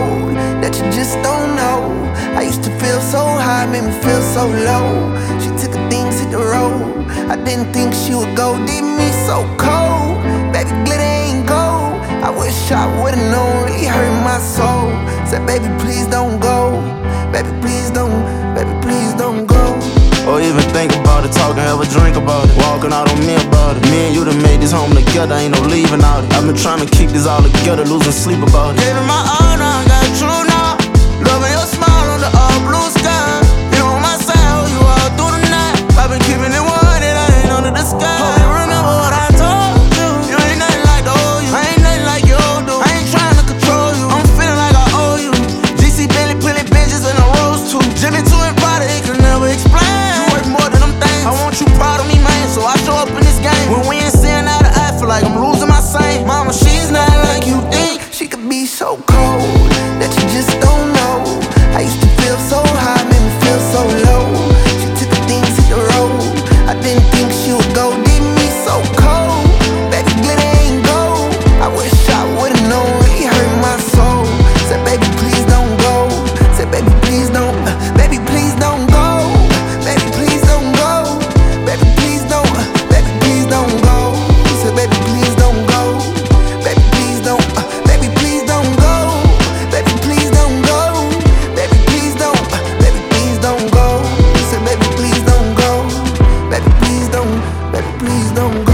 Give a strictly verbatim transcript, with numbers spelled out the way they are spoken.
cold that you just don't know. I used to feel so high, made me feel so low. She took her things, hit the road. I didn't think she would go, did me so cold. Baby, glitter ain't gold. I wish I would've known, really hurt my soul. Said, baby, please don't go. Baby, please don't, baby, please don't go. Or even think about it, talking, have a drink about it. Walking out on me about it. Me and you done made this home together, ain't no leaving out it. I've been trying to keep this all together, losing sleep about it. Gave it my all now, got true now. Loving your smile on the all blue sky. You on my side, hold you all through the night. I've been keeping it one and I ain't under the sky. Hope you remember what I told you. You ain't nothing like the old you. I ain't nothing like your old dude. I ain't trying to control you. I'm feeling like I owe you. G C Bentley pulling benches and a rose too. Jimmy Two and Prada, it can never explain. I want you proud of me, man, so I show up in this game. When we ain't seeing eye to eye, feel like I'm losing my sane. Mama, she's not like you think. She could be so cold that you just don't know. I used to feel so high, made me feel so low. She took the things, hit the road. I didn't think she would go, did me so cold. Baby, glitter ain't gold. I wish I would've known, really hurt my soul. Said, baby, please don't go. Said, baby, please don't, uh, baby, please don't go. Baby, please don't go. Baby, please don't, uh, baby, please don't go. Said, baby, please don't go. Baby, please don't, uh, baby, please don't go. Baby, please don't go. Baby, please don't, uh, baby, please don't go. Said, baby, please don't go. Baby, please don't, baby, please don't go.